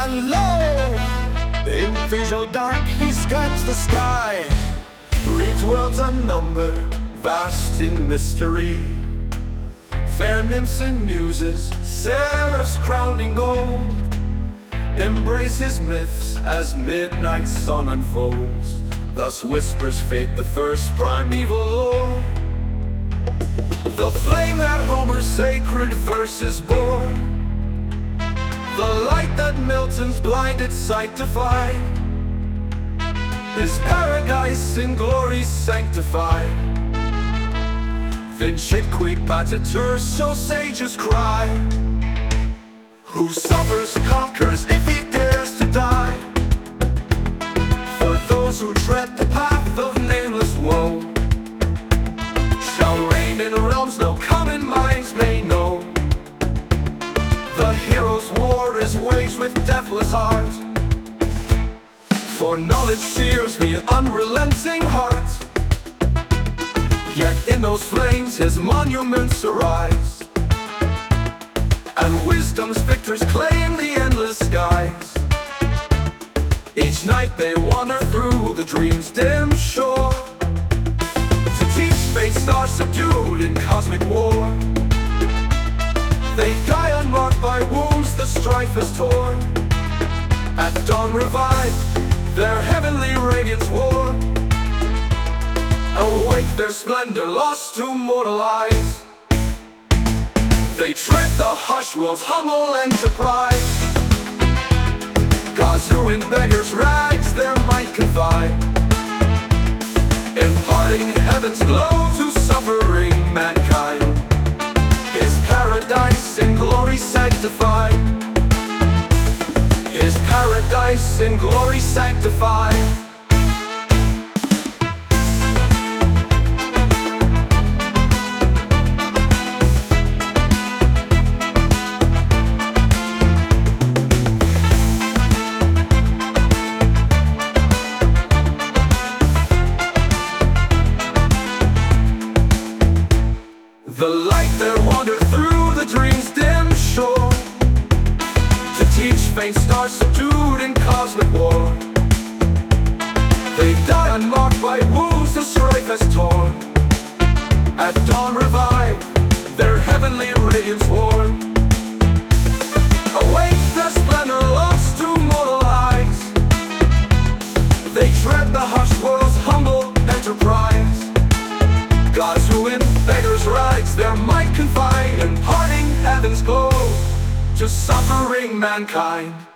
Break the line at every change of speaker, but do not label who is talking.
and lo, in visual dark he scans the sky, reads worlds unnumbered, vast in mystery. Fair nymphs and muses, seraphs crowned in gold, embrace his myths as midnight sun unfolds. Thus whispers fate, the first primeval lore, the flame that Homer's sacred verses bore, the light that Milton's blinded sight defied, his paradise in glory sanctified. Vincitque patitur, so sages cry, who suffers conquers if he dares to die. For those who tread the path of nameless woe shall reign in realms no common minds may know. The hero's war is waged with deathless heart, for knowledge sears the unrelenting heart. Yet in those flames his monuments arise, and wisdom's victors claim the endless skies. Each night they wander through the dream's dim shore, to teach fate's stars subdued in cosmic war. They die unmarked by wounds the strife has torn, at dawn revive, their heavenly radiance worn. Awake their splendor lost to mortal eyes, they tread the hushed world's humble enterprise. Gods who in beggars' rags their might confide, imparting heaven's glow to suffering mankind. His paradise in glory sanctified, his paradise in glory sanctified. The light that wandered through the dream's dim shore, to teach faint stars subdued in cosmic war. They die unmarked by wounds the strife has torn, at dawn revive, their heavenly radiance worn. Awake their splendor lost to mortal eyes, they tread the hushed world's humble enterprise. Gods who in beggars' rags their might confide, imparting heaven's glow to suffering mankind.